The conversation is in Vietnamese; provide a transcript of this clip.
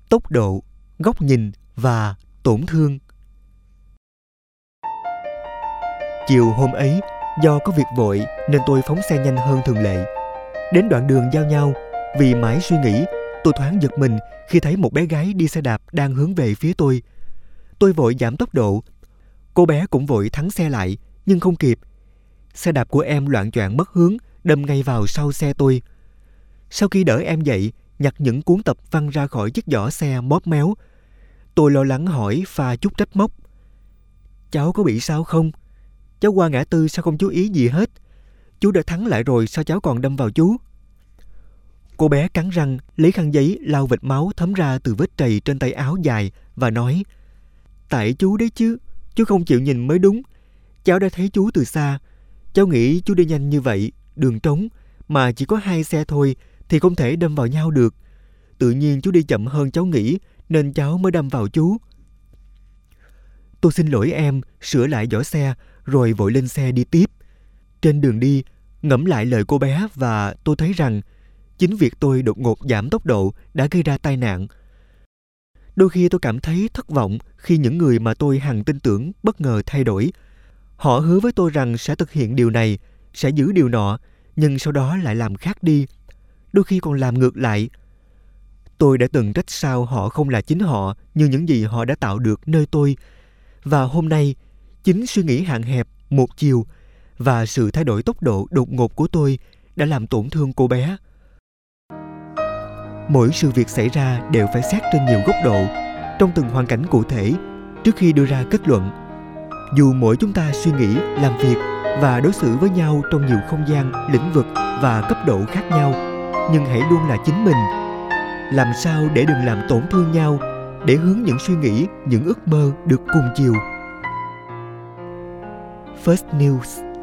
tốc độ, góc nhìn và tổn thương. Chiều hôm ấy, do có việc vội nên tôi phóng xe nhanh hơn thường lệ. Đến đoạn đường giao nhau, vì mãi suy nghĩ, tôi thoáng giật mình khi thấy một bé gái đi xe đạp đang hướng về phía tôi. Tôi vội giảm tốc độ. Cô bé cũng vội thắng xe lại, nhưng không kịp. Xe đạp của em loạng choạng mất hướng, đâm ngay vào sau xe tôi. Sau khi đỡ em dậy, nhặt những cuốn tập văng ra khỏi chiếc giỏ xe móp méo. Tôi lo lắng hỏi pha chút trách móc: "Cháu có bị sao không? Cháu qua ngã tư sao không chú ý gì hết? Chú đã thắng lại rồi sao cháu còn đâm vào chú?" Cô bé cắn răng, lấy khăn giấy lau vệt máu thấm ra từ vết trầy trên tay áo dài và nói: "Tại chú đấy chứ, chú không chịu nhìn mới đúng. Cháu đã thấy chú từ xa. Cháu nghĩ chú đi nhanh như vậy, đường trống, mà chỉ có 2 xe thôi thì không thể đâm vào nhau được. Tự nhiên chú đi chậm hơn cháu nghĩ nên cháu mới đâm vào chú." Tôi xin lỗi em, sửa lại giỏ xe rồi vội lên xe đi tiếp. Trên đường đi, ngẫm lại lời cô bé và tôi thấy rằng chính việc tôi đột ngột giảm tốc độ đã gây ra tai nạn. Đôi khi tôi cảm thấy thất vọng khi những người mà tôi hằng tin tưởng bất ngờ thay đổi. Họ hứa với tôi rằng sẽ thực hiện điều này, sẽ giữ điều nọ, nhưng sau đó lại làm khác đi. Đôi khi còn làm ngược lại. Tôi đã từng trách sao họ không là chính họ như những gì họ đã tạo được nơi tôi. Và hôm nay, chính suy nghĩ hạn hẹp, một chiều và sự thay đổi tốc độ đột ngột của tôi đã làm tổn thương cô bé. Mỗi sự việc xảy ra đều phải xét trên nhiều góc độ, trong từng hoàn cảnh cụ thể, trước khi đưa ra kết luận. Dù mỗi chúng ta suy nghĩ, làm việc và đối xử với nhau trong nhiều không gian, lĩnh vực và cấp độ khác nhau, nhưng hãy luôn là chính mình. Làm sao để đừng làm tổn thương nhau, để hướng những suy nghĩ, những ước mơ được cùng chiều. First News.